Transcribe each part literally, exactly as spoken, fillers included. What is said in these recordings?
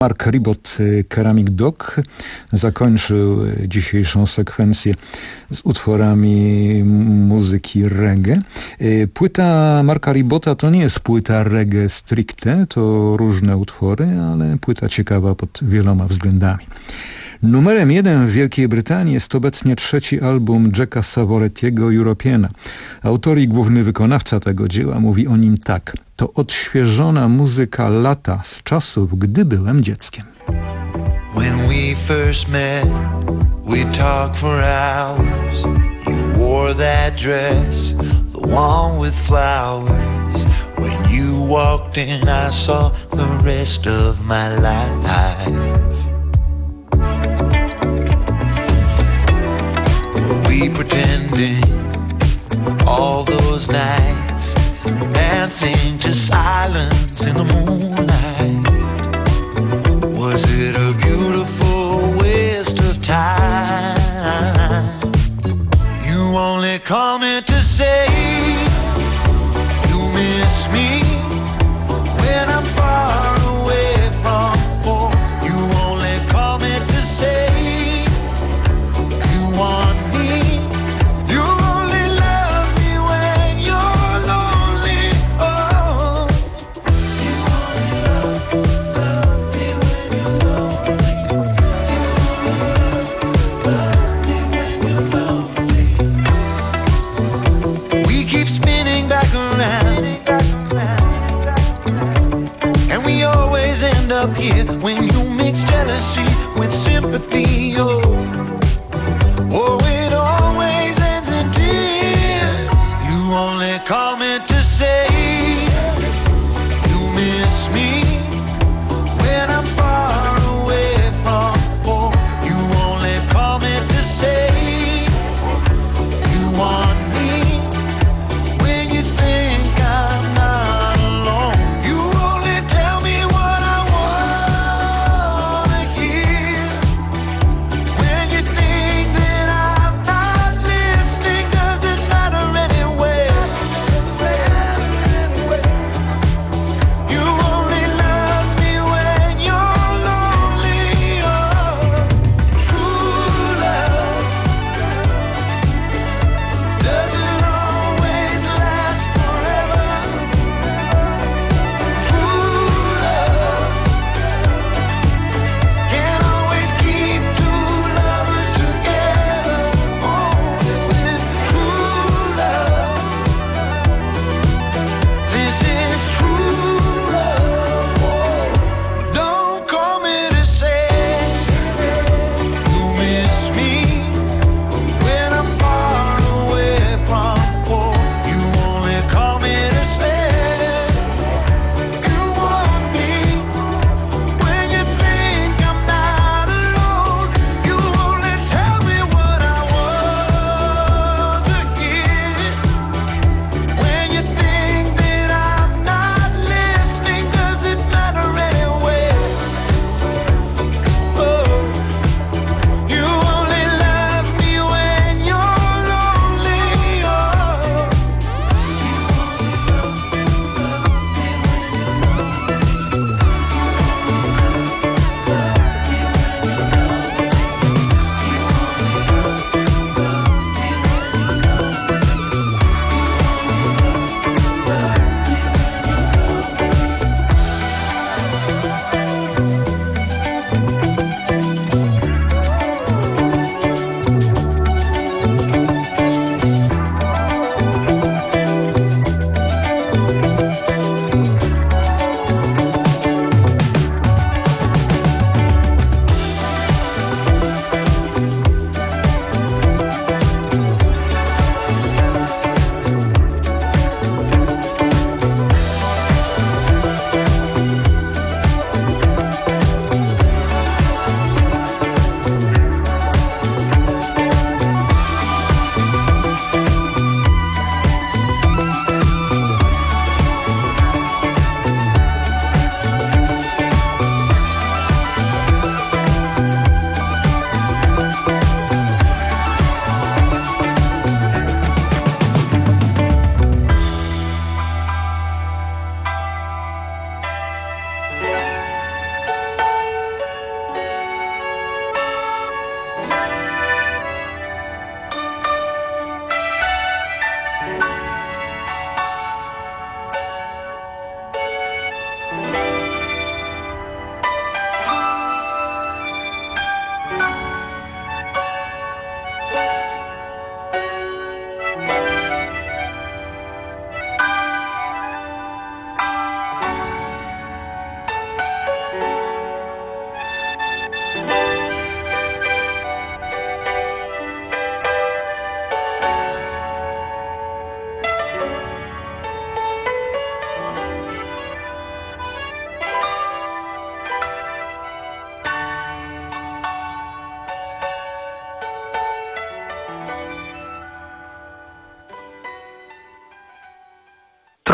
Mark Ribot, Ceramic Dog, zakończył dzisiejszą sekwencję z utworami muzyki reggae. Płyta Marka Ribota to nie jest płyta reggae stricte, to różne utwory, ale płyta ciekawa pod wieloma względami. Numerem jeden w Wielkiej Brytanii jest obecnie trzeci album Jacka Savorettiego Europeana. Autor i główny wykonawca tego dzieła mówi o nim tak. To odświeżona muzyka lata z czasów, gdy byłem dzieckiem. When we first met, we talked for hours. You wore that dress, the one with flowers. When you walked in, I saw the rest of my life. We pretending all those nights, dancing to silence in the moonlight. Was it a beautiful waste of time? You only call me to say you miss me when I'm far away from home. You only call me to say you want up here when you mix jealousy with sympathy, oh, oh, it always ends in tears. You only call me to say you miss me when I'm far away from home. You only call me to say you want me when you think I'm not alone. You only tell me what I want.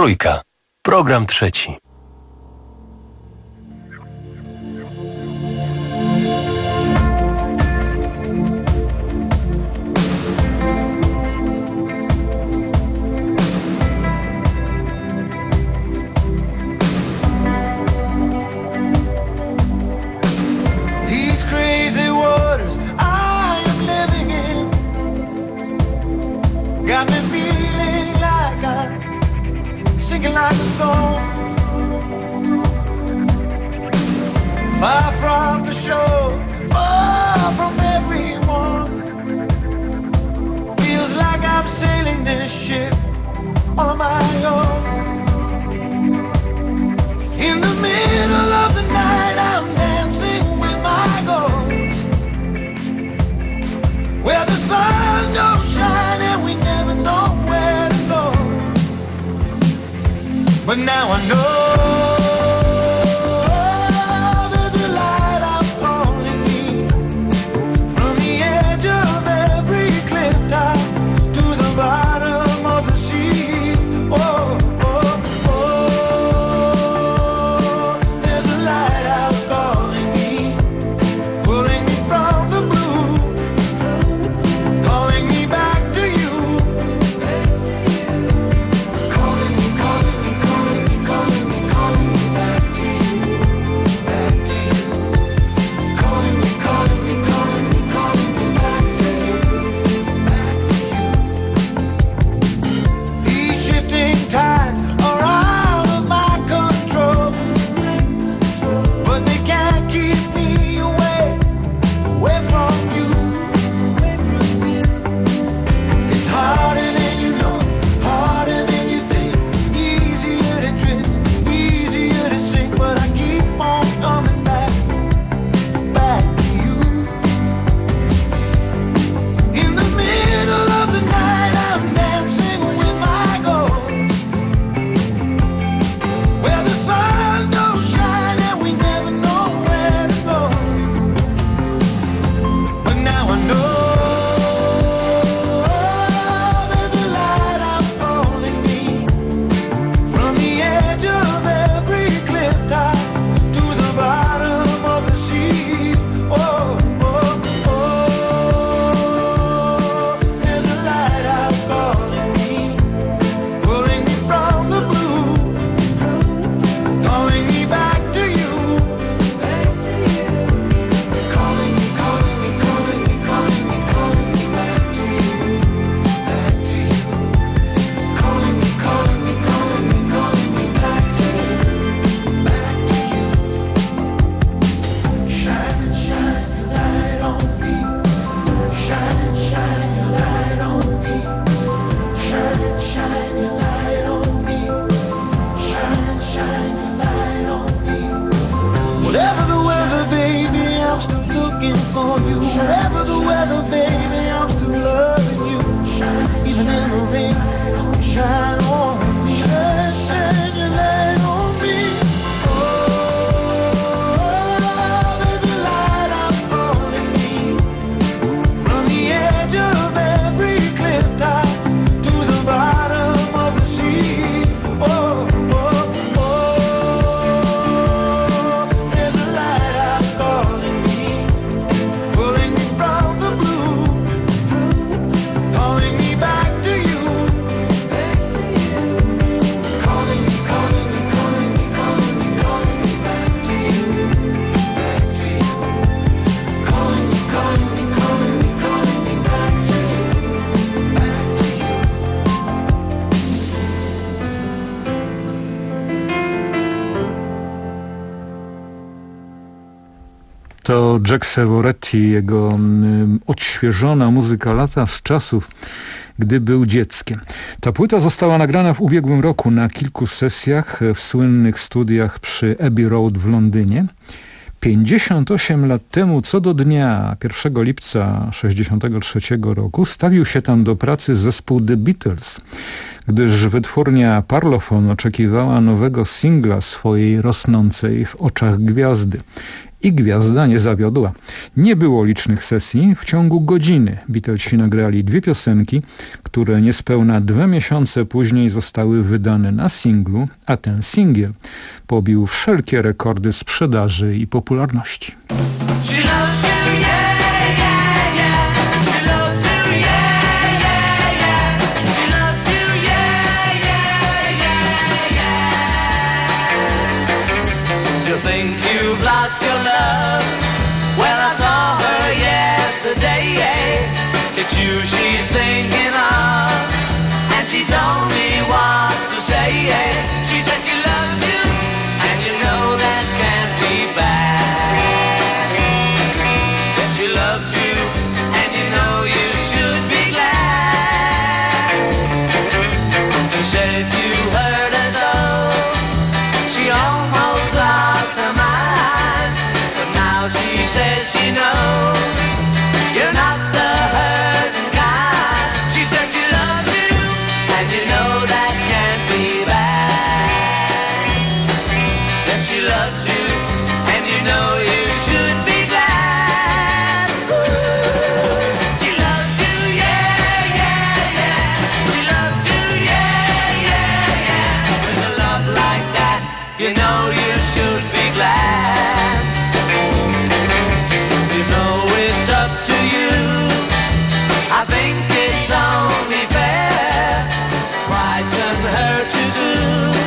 Trójka. Program trzeci. Like a stone, far from the shore, far from everyone. Feels like I'm sailing this ship on my own. In the middle of the night, I'm dancing with my ghost, where the sun don't shine and we never know where to go. But now I know there's a lighthouse calling me from the edge of every cliff top to the bottom of the sea. Oh, oh, oh, there's a lighthouse calling me, pulling me from the blue, calling me back to you, calling me, calling me, calling me, calling me, calling me back to you, back to you. It's calling me, calling me, calling me, calling me back to you, back to you. These shifting tides are out of my control, but they can't keep me away, away from you. It's harder than you know, harder than you think, easier to drift, easier to sink, but I keep on coming back, back to you. In the middle of the night, I'm dancing with my ghost, where the sun don't shine and we never know where to go. But now I know there's a lighthouse calling me from the edge of every cliff top to the bottom of the sea. Oh, oh, oh, there's a lighthouse calling me, pulling me from the blue, calling me back to you, back to you. It's calling me, calling me, calling me, calling me, calling me back to you, back to you. It's calling me, calling me, calling me, calling me back to you, back to you. Shine, shine your light on me. Shine, shine your light on me. Shine, shine your light on me. Shine, shine your light on me. Whatever the weather, baby, I'm still looking for you. Whatever the weather, baby, I'm still loving you. Even in the rain, shine on me. Shine, shine your light on me. Oh, there's a lighthouse calling me from the edge of every cliff top to the bottom of the sea. Oh, oh, oh, there's a lighthouse calling me, pulling me from the blue, calling me back to you, back to you. It's calling me, calling me, calling me, calling me, calling me back to you, back to you. It's calling me, calling me, calling me, calling me back to you, back to you. To Jack Savoretti, jego mm, odświeżona muzyka lata z czasów, gdy był dzieckiem. Ta płyta została nagrana w ubiegłym roku na kilku sesjach w słynnych studiach przy Abbey Road w Londynie. pięćdziesiąt osiem lat temu, co do dnia pierwszego lipca sześćdziesiątego trzeciego roku, stawił się tam do pracy zespół The Beatles, gdyż wytwórnia Parlophone oczekiwała nowego singla swojej rosnącej w oczach gwiazdy. I gwiazda nie zawiodła. Nie było licznych sesji. W ciągu godziny Beatlesi nagrali dwie piosenki, które niespełna dwa miesiące później zostały wydane na singlu, a ten singiel pobił wszelkie rekordy sprzedaży i popularności. Lost your love. Well, I saw her yesterday. It's you she's thinking of, and she told me what to say. She said she loves you, and you know that can't be bad. Yes, she loves you, and you know you should be glad. She said you hurt her so, she almost lost her mind. She says she knows you're not the hurting kind. She said she loves you, and you know that can't be bad. Yes, she loves you, and you know you should be glad. Ooh. She loves you, yeah, yeah, yeah. She loves you, yeah, yeah, yeah. With a love like that, you know you should be glad. I think it's only fair. Frighten her too soon.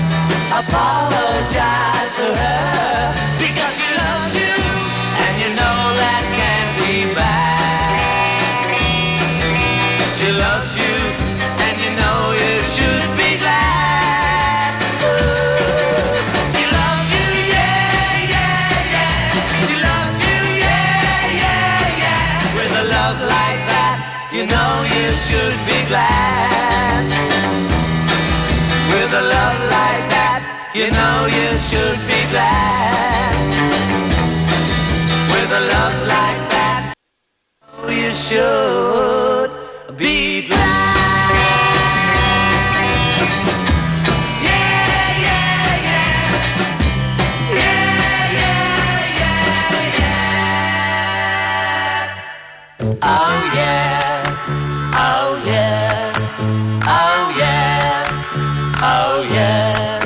Apologize to her because she loves you, and you know that can't be bad. She loves you, and you know you should be glad. Ooh. She loves you, yeah, yeah, yeah. She loves you, yeah, yeah, yeah. With a love like that, you know you should be glad. With a love like that, you know you should be glad. With a love like that, you should be glad. Yeah, yeah, yeah. Yeah, yeah, yeah, yeah. Oh yeah. Oh yeah, oh yeah, oh yeah.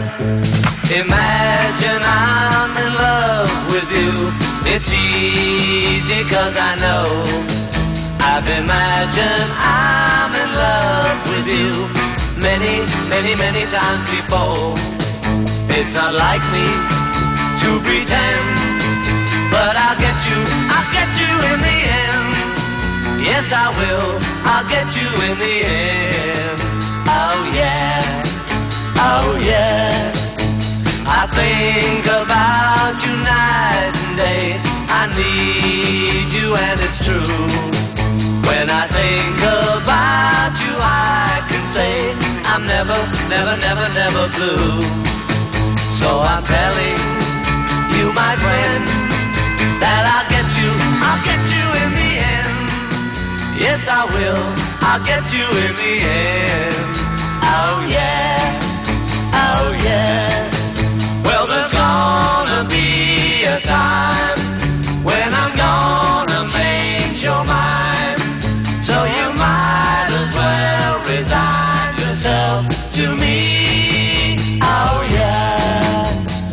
Imagine I'm in love with you. It's easy cause I know I've imagined I'm in love with you many, many, many times before. It's not like me to pretend, but I'll get you, I'll get you in the end. Yes, I will, I'll get you in the end. Oh yeah, oh yeah. I think about you night and day. I need you and it's true. When I think about you I can say I'm never, never, never, never blue. So I'm telling you my friend that I'll get you, I'll get you in the end. Yes, I will, I'll get you in the end. Oh yeah, oh yeah. Well, there's gonna be a time when I'm gonna change your mind. So you might as well resign yourself to me. Oh yeah.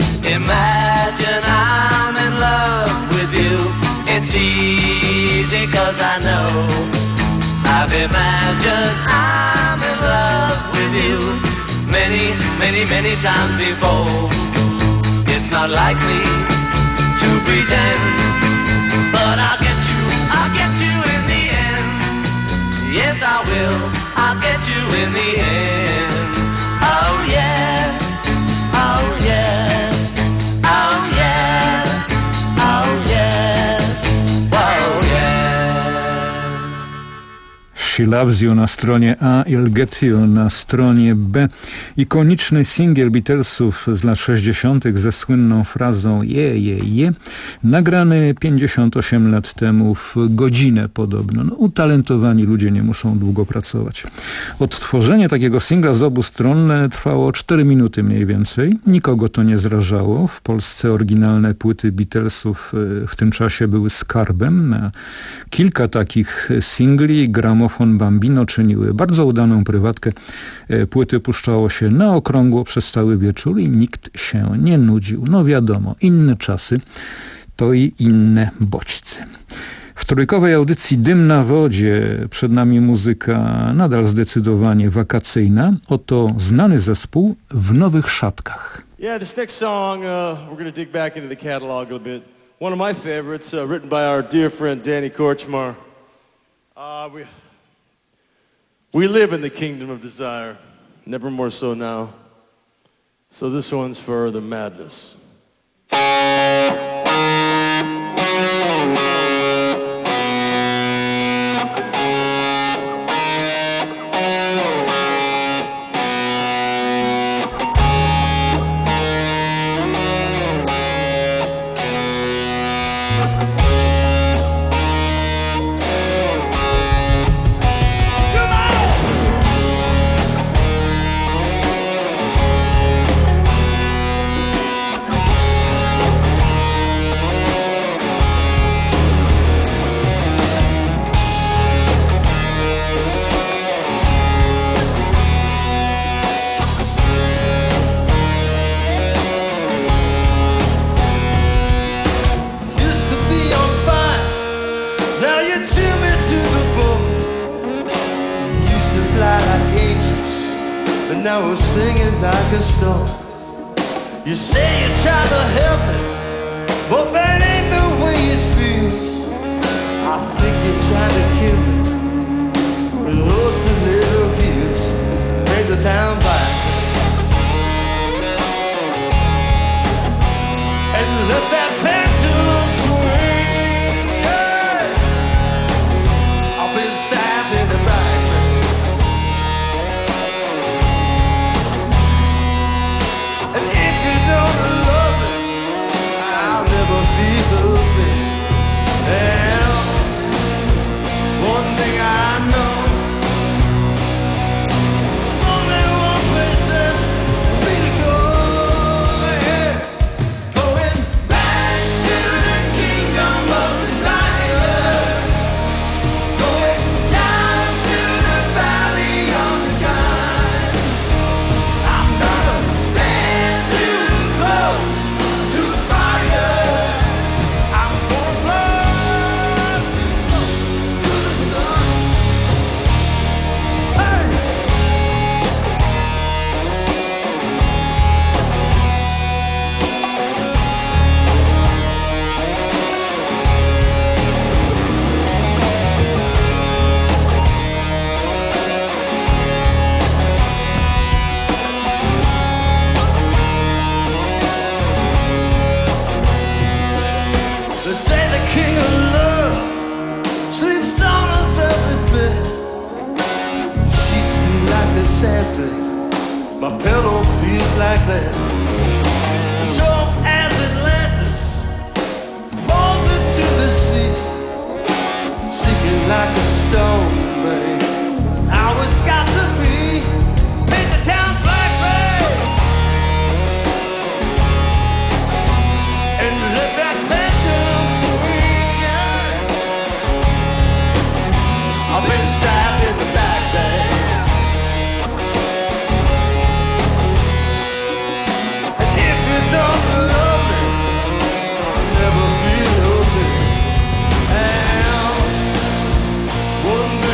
Imagine I'm in love with you. It's easy cause I know I've imagined I'm in love with you many, many, many times before. It's not like me to pretend, but I'll get you, I'll get you in the end. Yes, I will, I'll get you in the end. Oh yeah, oh yeah, oh yeah, oh yeah, oh yeah. She Loves You na stronie A, I'll Get You na stronie B. Ikoniczny singiel Beatlesów z lat sześćdziesiątych ze słynną frazą je, je, je, nagrany pięćdziesiąt osiem lat temu w godzinę podobno. No, utalentowani ludzie nie muszą długo pracować. Odtworzenie takiego singla z obu stron trwało cztery minuty mniej więcej. Nikogo to nie zrażało. W Polsce oryginalne płyty Beatlesów w tym czasie były skarbem. Na kilka takich singli Gramofon Bambino czyniły bardzo udaną prywatkę. Płyty puszczało się na okrągło przez cały wieczór i nikt się nie nudził. No wiadomo, inne czasy to i inne bodźce. W trójkowej audycji Dym na wodzie przed nami muzyka nadal zdecydowanie wakacyjna. Oto znany zespół w nowych szatkach. Yeah, this next song, uh, we're going to dig back into the catalog a bit. One of my favorites, uh, written by our dear friend Danny Korchmar. Uh, we, we live in the kingdom of desire, never more so now. So this one's for the madness. Now we're singing like a storm. You say you try to help me, but that ain't the way it feels. I think you're trying to kill me with those two little heels. Make the town black and let that pendulum swing. Yeah. I've been stabbed in the back. One thing I know, only one place for me to go, yeah. Going back to the kingdom of desire, going down to the valley of the kind. I'm gonna stand too close to the fire. I'm gonna fly to the sun. Hey! They say the king of love sleeps on a velvet bed. Sheets feel like the sandflake, my pillow feels like that. Sure as Atlantis falls into the sea, sinking like a stone, babe. How it's got to be. Paint the town black, babe, and let that pendulum swing. Yeah. I've been stabbed in the back, babe. And if you don't love me, never feel okay. And one day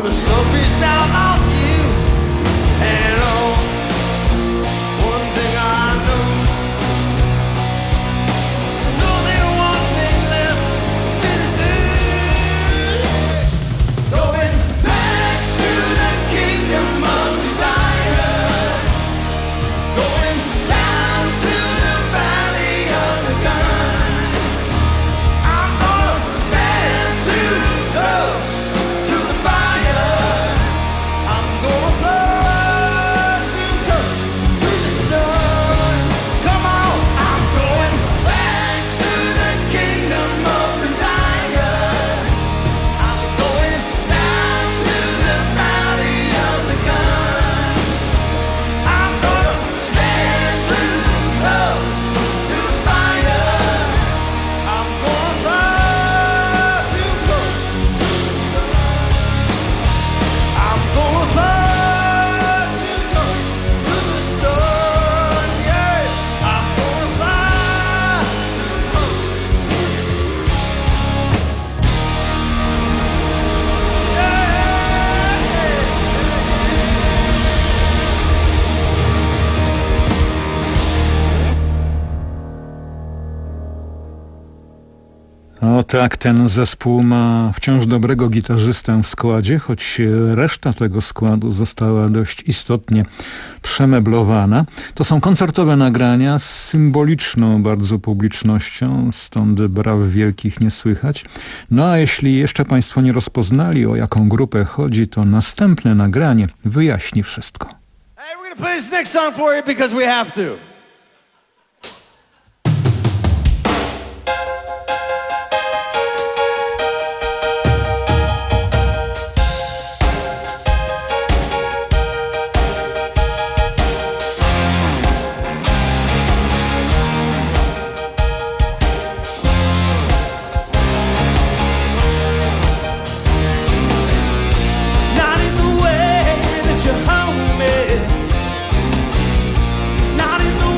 the sun beats down on you. And oh, one thing I know, there's only one thing left for me to do. Going back to the kingdom of desire. Going down to the valley of the gun. I'm gonna stand too close to the fire. I'm gonna fly too close to the sun. Come on, I'm going back to the kingdom of desire. I'm going down to the valley of the gun. I'm gonna stand too close to the fire. I'm gonna fly too close to the sun. I'm gonna fly too close to the sun. Yeah, I'm gonna fly too close. O tak, ten zespół ma wciąż dobrego gitarzystę w składzie, choć reszta tego składu została dość istotnie przemeblowana. To są koncertowe nagrania z symboliczną bardzo publicznością, stąd braw wielkich nie słychać. No a jeśli jeszcze Państwo nie rozpoznali, o jaką grupę chodzi, to następne nagranie wyjaśni wszystko. Hey, we're gonna play this next song for you because we have to. Not in the way that you hold me. It's not in the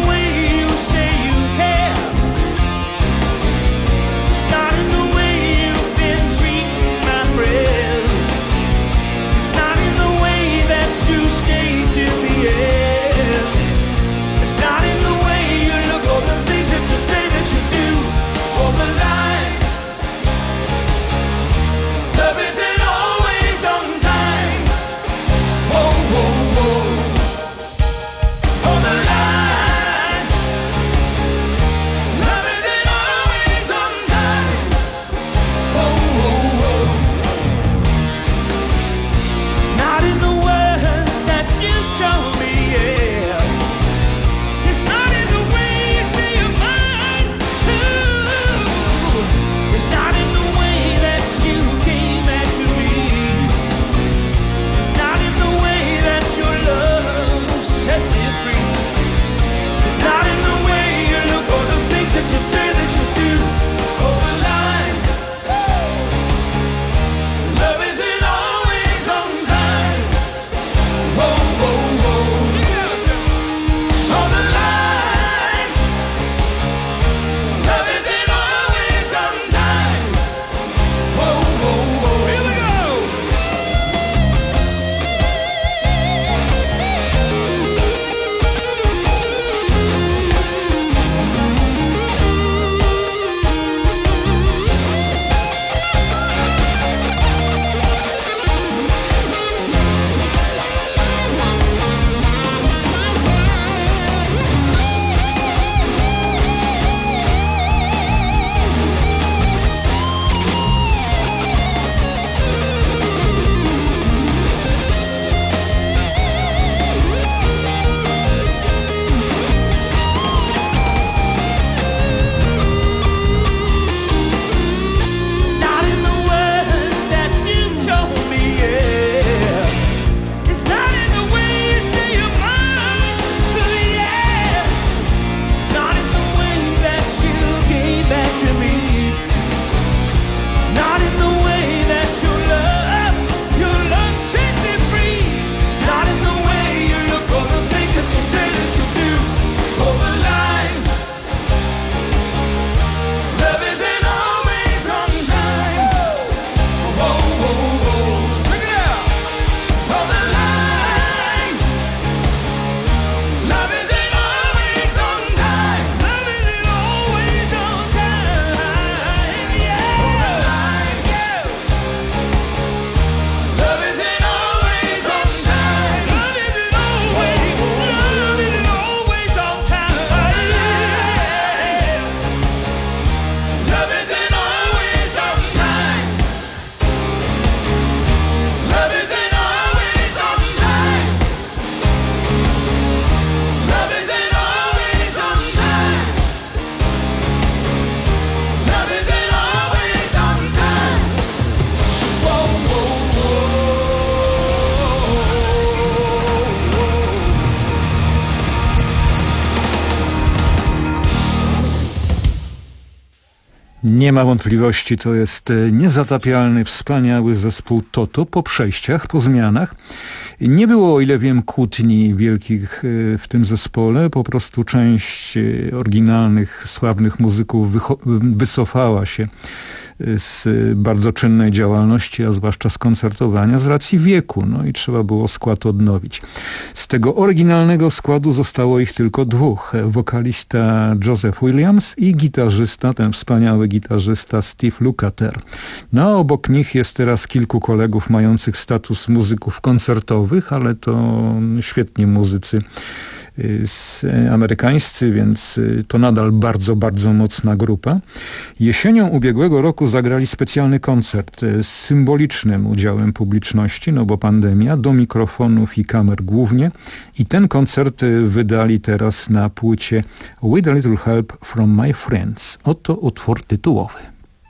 Nie ma wątpliwości, to jest niezatapialny, wspaniały zespół Toto po przejściach, po zmianach. Nie było, o ile wiem, kłótni wielkich w tym zespole. Po prostu część oryginalnych, sławnych muzyków wycofała się z bardzo czynnej działalności, a zwłaszcza z koncertowania z racji wieku. No i trzeba było skład odnowić. Z tego oryginalnego składu zostało ich tylko dwóch. Wokalista Joseph Williams i gitarzysta, ten wspaniały gitarzysta Steve Lukather. No a obok nich jest teraz kilku kolegów mających status muzyków koncertowych, ale to świetni muzycy z amerykańscy, więc to nadal bardzo, bardzo mocna grupa. Jesienią ubiegłego roku zagrali specjalny koncert z symbolicznym udziałem publiczności, no bo pandemia, do mikrofonów i kamer głównie. I ten koncert wydali teraz na płycie With a Little Help from My Friends. Oto utwór tytułowy.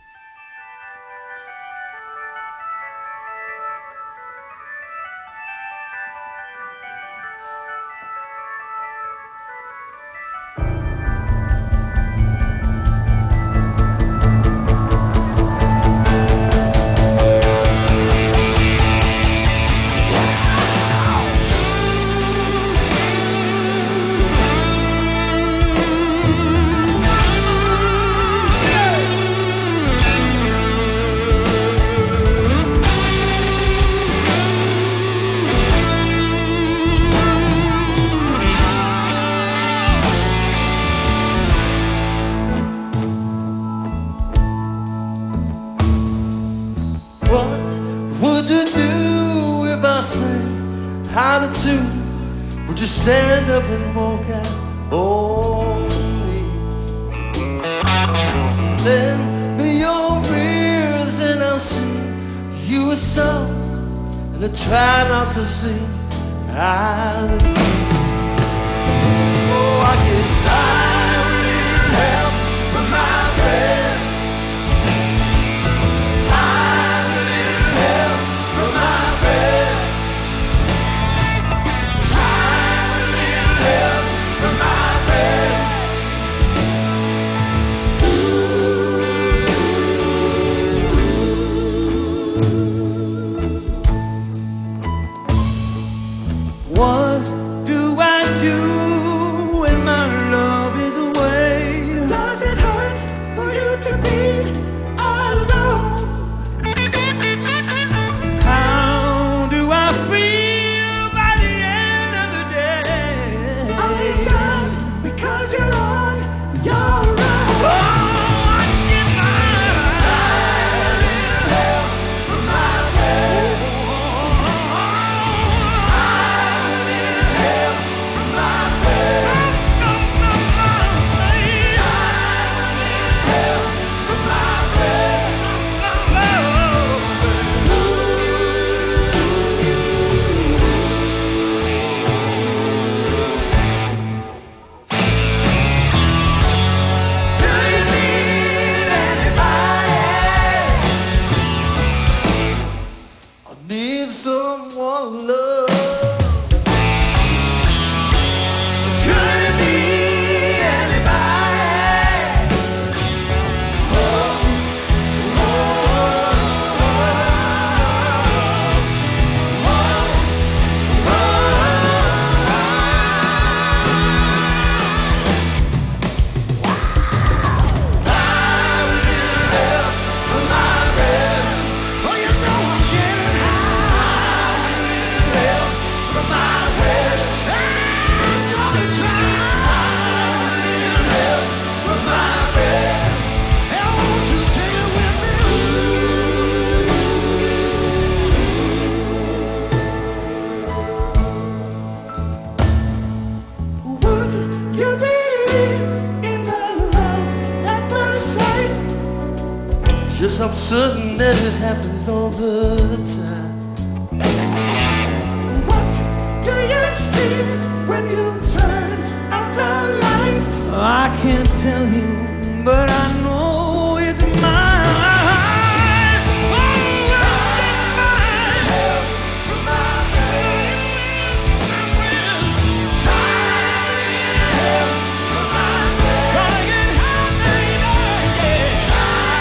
Stand up and walk out on me. Lend me your ears and I'll see you a song, and I try not to sing out of key. Oh, I get by with a little help from my friends. I with a little help from my friends. From my friends. What do I do when my love is away? Does it hurt for you to be alone? How do I feel by the end of the day? I'll be sad because you're on your own. Oh, I get my little help from my friends. I little help from my friends. No, no, no, no. I little help from my friends. No, do you need anybody? I need someone love. Could it be anybody? Oh, oh, oh, oh, I little help from my friends. Oh, you know I'm getting high. I little help from my friends. I'm gonna try. I little help from my friends. And won't you sing it with me? Would you believe in the love at first sight? Yes, I'm certain that it happens all the time. What do you see when you turn out the lights? I can't tell you, but I know it's mine. Oh, it's mine. Help from my friends. Try help from my friends. Gonna get high, baby. Try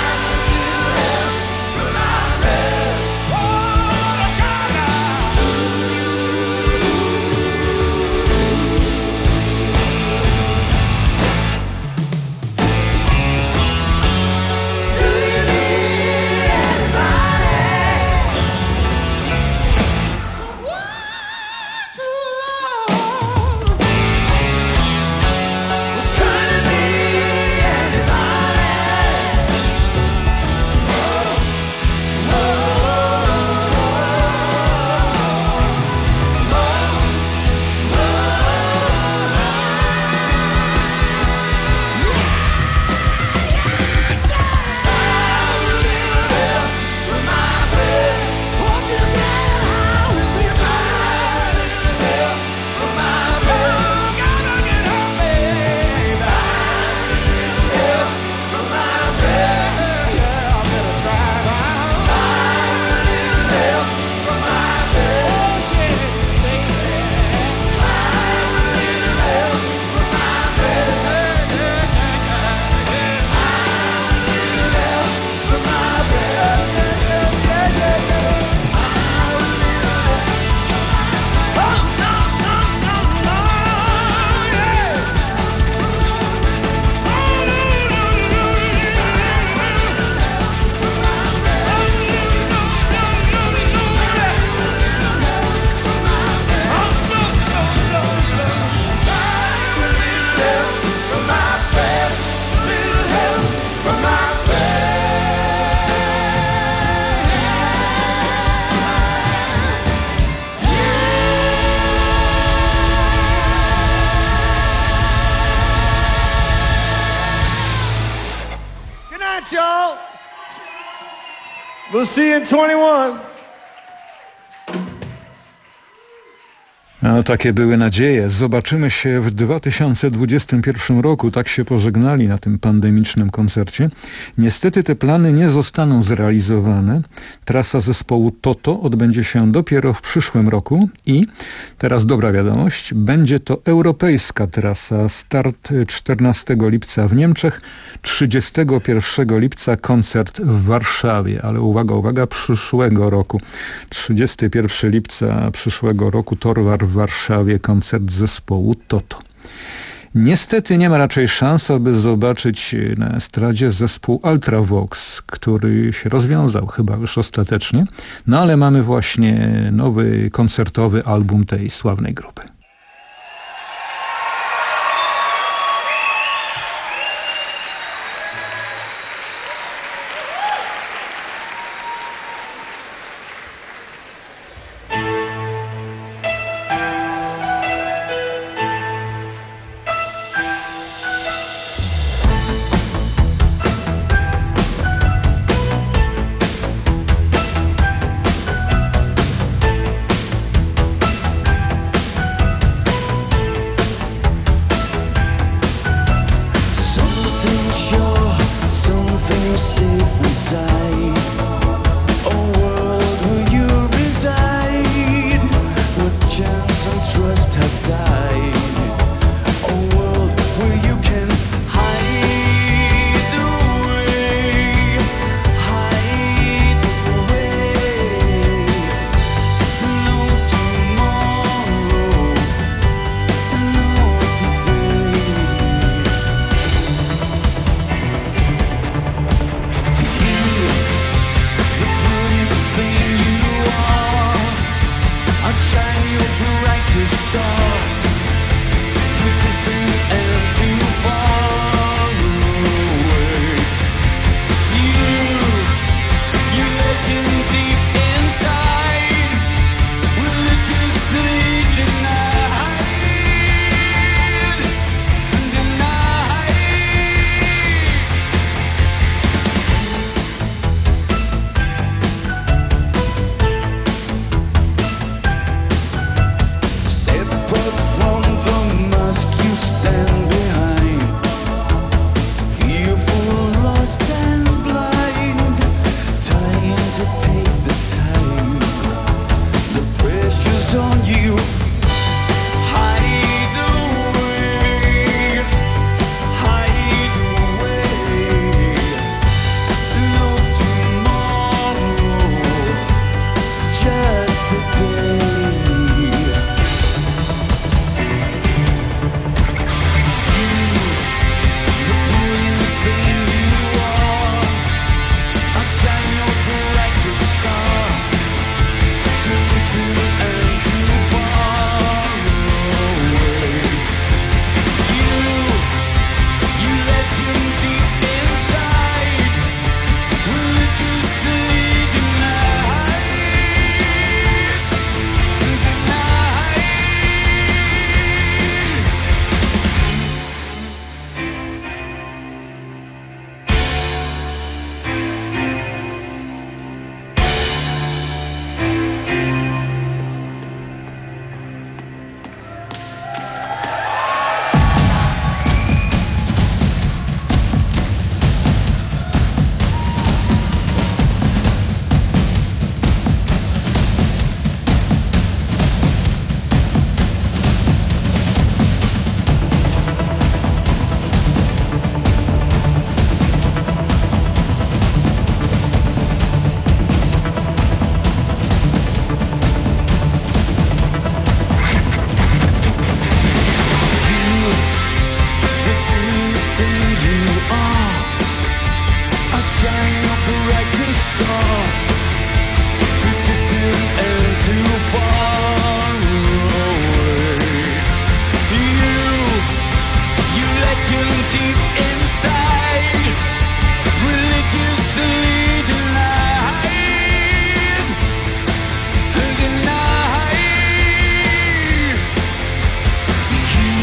y'all. We'll see you in twenty-one. No, takie były nadzieje. Zobaczymy się w dwa tysiące dwudziestym pierwszym roku. Tak się pożegnali na tym pandemicznym koncercie. Niestety te plany nie zostaną zrealizowane. Trasa zespołu Toto odbędzie się dopiero w przyszłym roku i teraz dobra wiadomość, będzie to europejska trasa. Start czternastego lipca w Niemczech, trzydziestego pierwszego lipca koncert w Warszawie. Ale uwaga, uwaga, przyszłego roku. trzydziestego pierwszego lipca przyszłego roku Torwar w Warszawie, koncert zespołu Toto. Niestety nie ma raczej szans, aby zobaczyć na estradzie zespół Ultravox, który się rozwiązał chyba już ostatecznie, no ale mamy właśnie nowy koncertowy album tej sławnej grupy.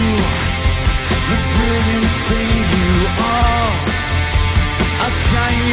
Shine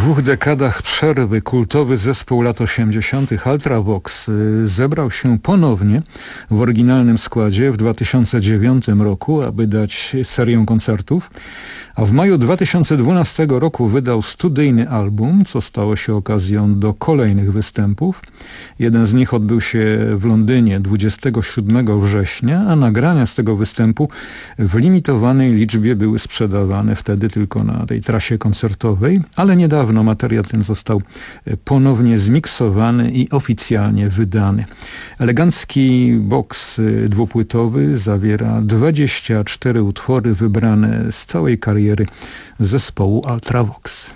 dwóch dekadach przerwy kultowy zespół lat osiemdziesiątych Ultravox zebrał się ponownie w oryginalnym składzie w dwa tysiące dziewiątym roku, aby dać serię koncertów, a w maju dwa tysiące dwunastego roku wydał studyjny album, co stało się okazją do kolejnych występów. Jeden z nich odbył się w Londynie dwudziestego siódmego września, a nagrania z tego występu w limitowanej liczbie były sprzedawane wtedy tylko na tej trasie koncertowej, ale niedawno materiał ten został ponownie zmiksowany i oficjalnie wydany. Elegancki boks dwupłytowy zawiera dwadzieścia cztery utwory wybrane z całej kariery zespołu Ultravox.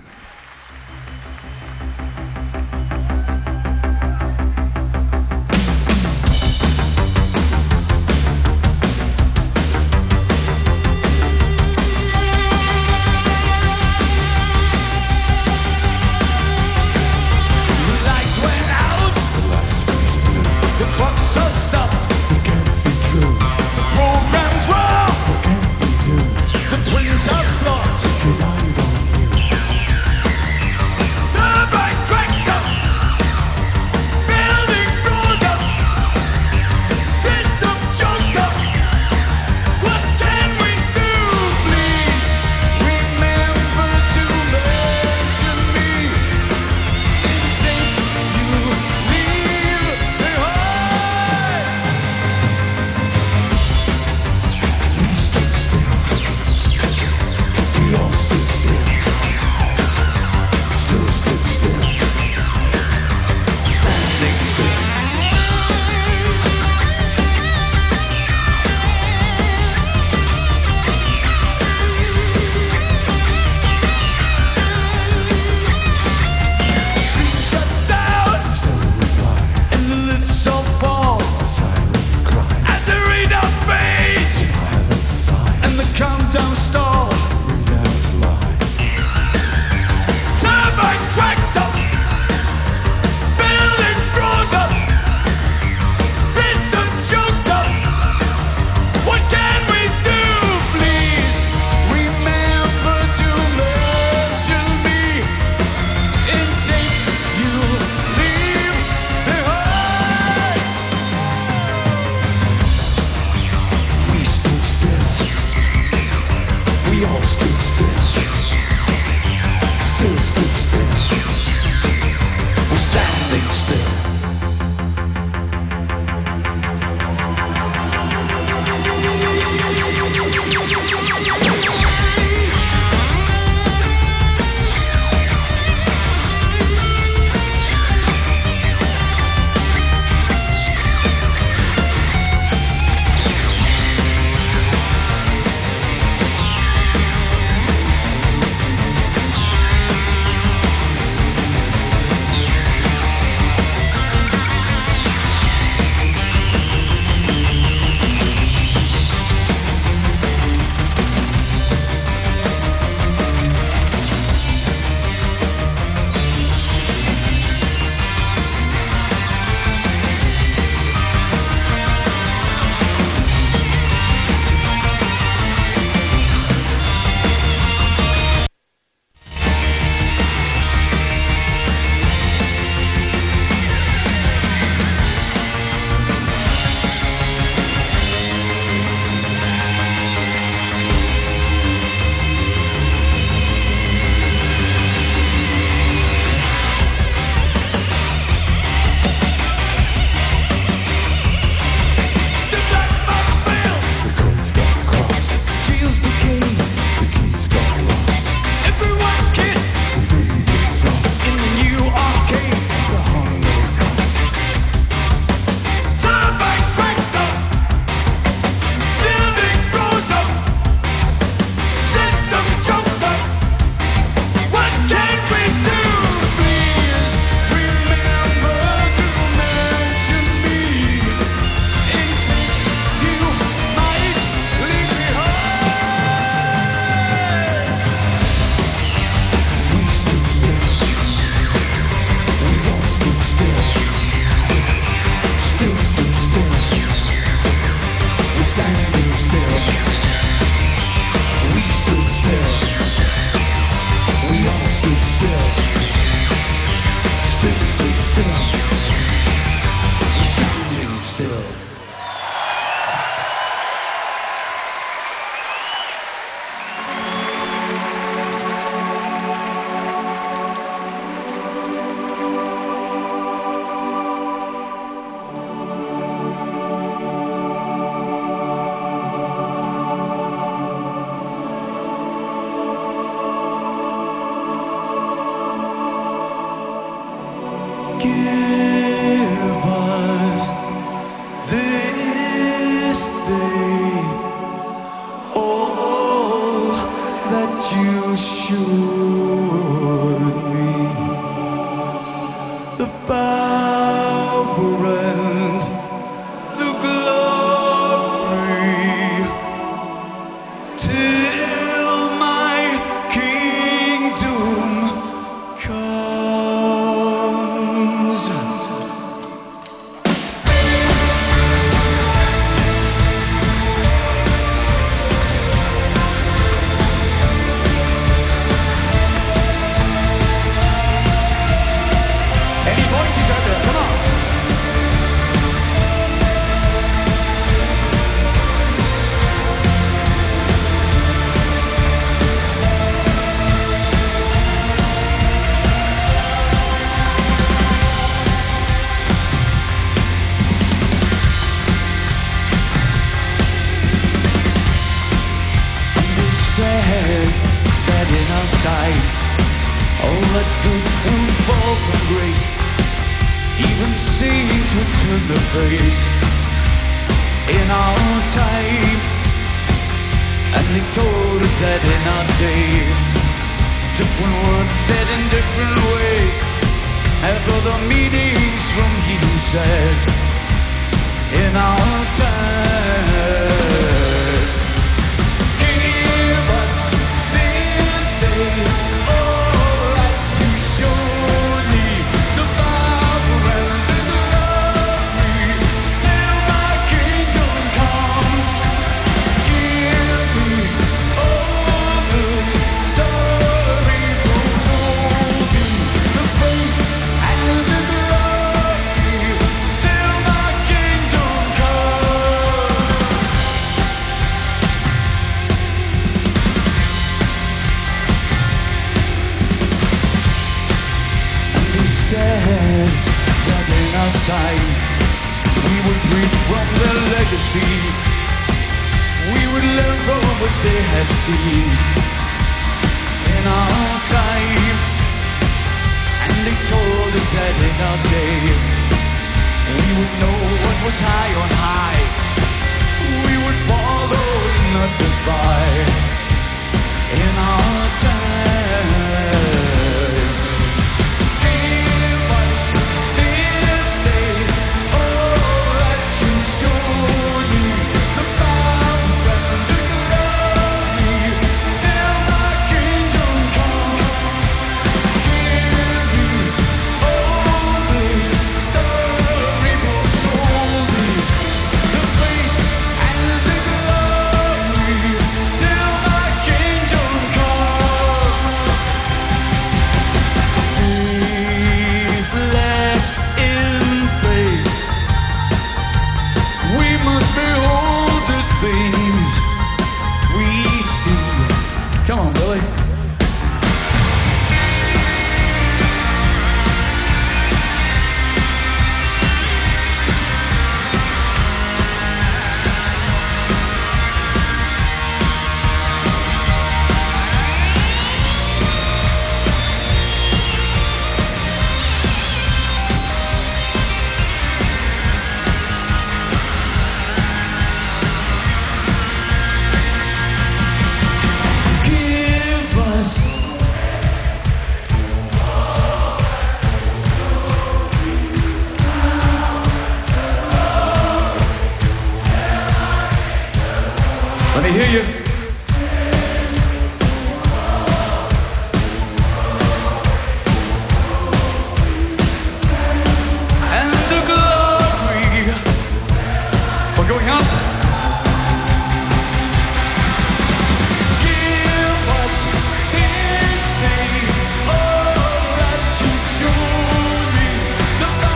The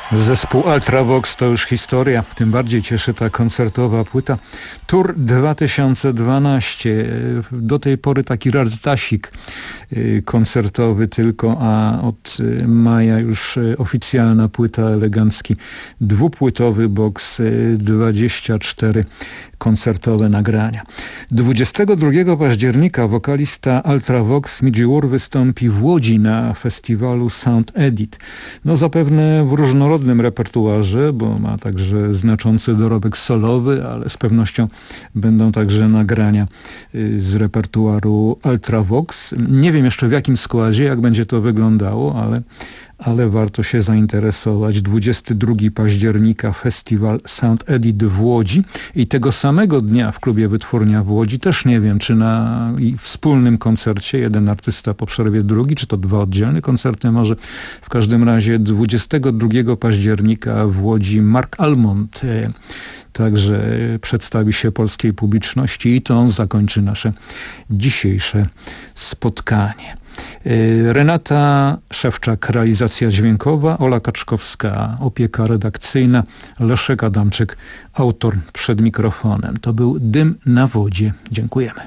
Zespół Ultravox to już historia, tym bardziej cieszy ta koncertowa płyta. Tour dwa tysiące dwanaście, do tej pory taki rarytasik koncertowy tylko, a od maja już oficjalna płyta, elegancki dwupłytowy boks, dwadzieścia cztery koncertowe nagrania. dwudziestego drugiego października wokalista Ultravox Midzi Ure wystąpi w Łodzi na festiwalu Sound Edit. No zapewne w różnorodnym repertuarze, bo ma także znaczący dorobek solowy, ale z pewnością będą także nagrania z repertuaru Ultravox. Nie wiem jeszcze w jakim składzie, jak będzie to wyglądało, ale ale warto się zainteresować. dwudziestego drugiego października festiwal Sound Edit w Łodzi i tego samego dnia w klubie Wytwórnia w Łodzi, też nie wiem, czy na wspólnym koncercie, jeden artysta po przerwie drugi, czy to dwa oddzielne koncerty może. W każdym razie dwudziestego drugiego października w Łodzi Mark Almond także przedstawi się polskiej publiczności i to on zakończy nasze dzisiejsze spotkanie. Renata Szewczak, realizacja dźwiękowa, Ola Kaczkowska, opieka redakcyjna, Leszek Adamczyk, autor przed mikrofonem. To był Dym na wodzie. Dziękujemy.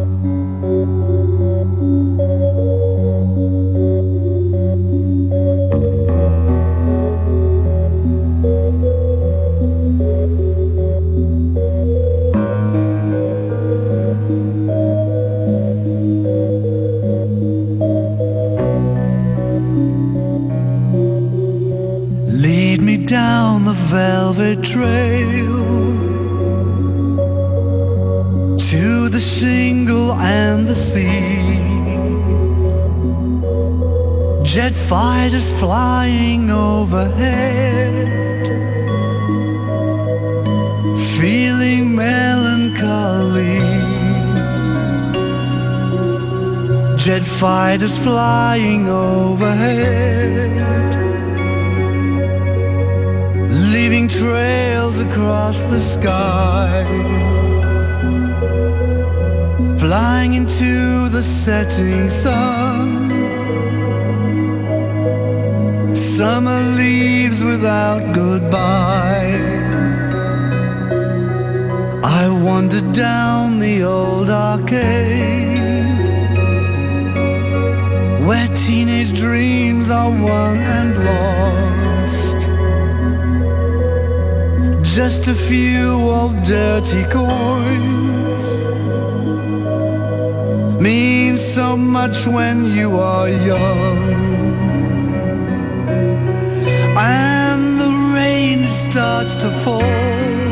Down the velvet trail to the shingle and the sea, jet fighters flying overhead, feeling melancholy, jet fighters flying overhead, leaving trails across the sky, flying into the setting sun. Summer leaves without goodbye. I wandered down the old arcade, where teenage dreams are won and lost. Just a few old dirty coins mean so much when you are young. And the rain starts to fall,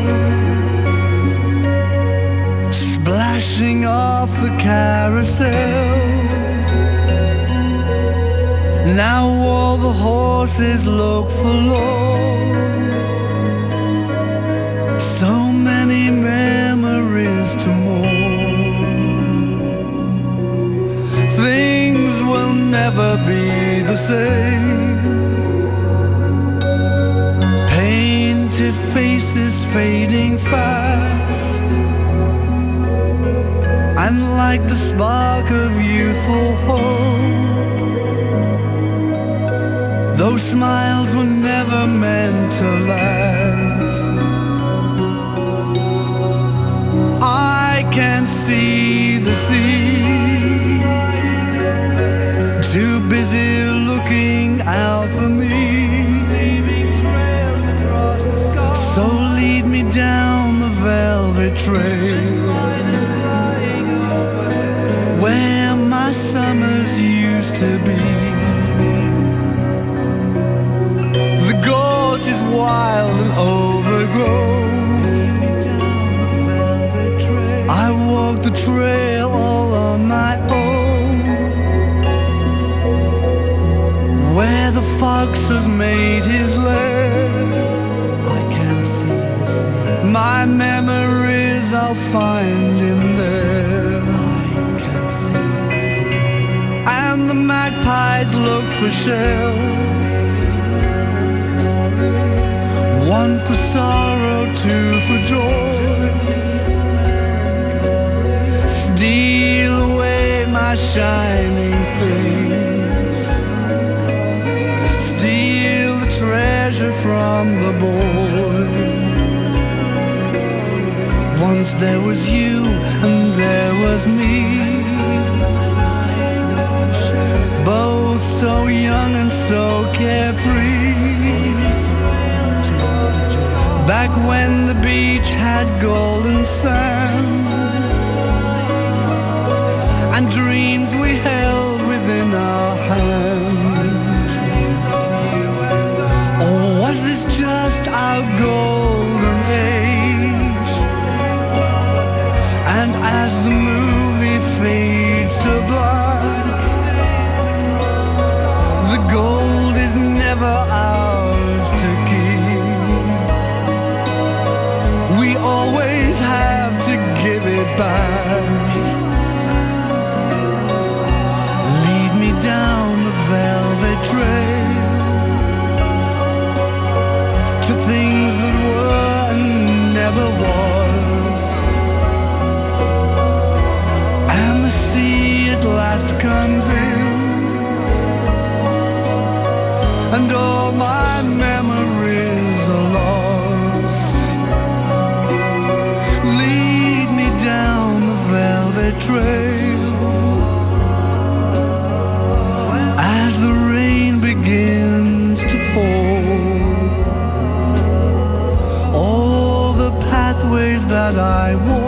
splashing off the carousel. Now all the horses look forlorn. So many memories to mourn. Things will never be the same. Painted faces fading fast, and like the spark of youthful hope, those smiles were never meant to last. I can see the sea, too busy looking out for me, leaving trails across the sky. So lead me down the velvet trail, where my summers used to be. The gorse is wild and overgrown. I walk the trail all on my own, where the fox has made his lair. I can see the sea. My memories I'll find in there. I can see the sea. And the magpies look for shells, one for sorrow, two for joy. Steal away my shining things, steal the treasure from a boy. Once there was you and there was me, both so young and so carefree. Back when the beach had golden sand and dreams we held within our hands. Or was this just our golden age? And as the movie fades to black, the gold is never ours to keep. We always have to give it back. Lead me down the velvet trail to things that were and never was. And the sea at last comes in, and all my memories are lost. Lead me down the velvet trail as the rain begins to fall. All the pathways that I walk